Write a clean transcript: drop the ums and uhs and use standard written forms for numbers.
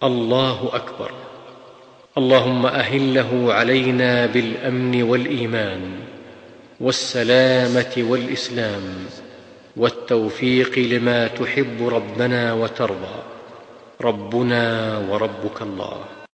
الله أكبر. اللهم أهله علينا بالأمن والإيمان والسلامة والإسلام والتوفيق لما تحب ربنا وترضى. ربنا وربك الله.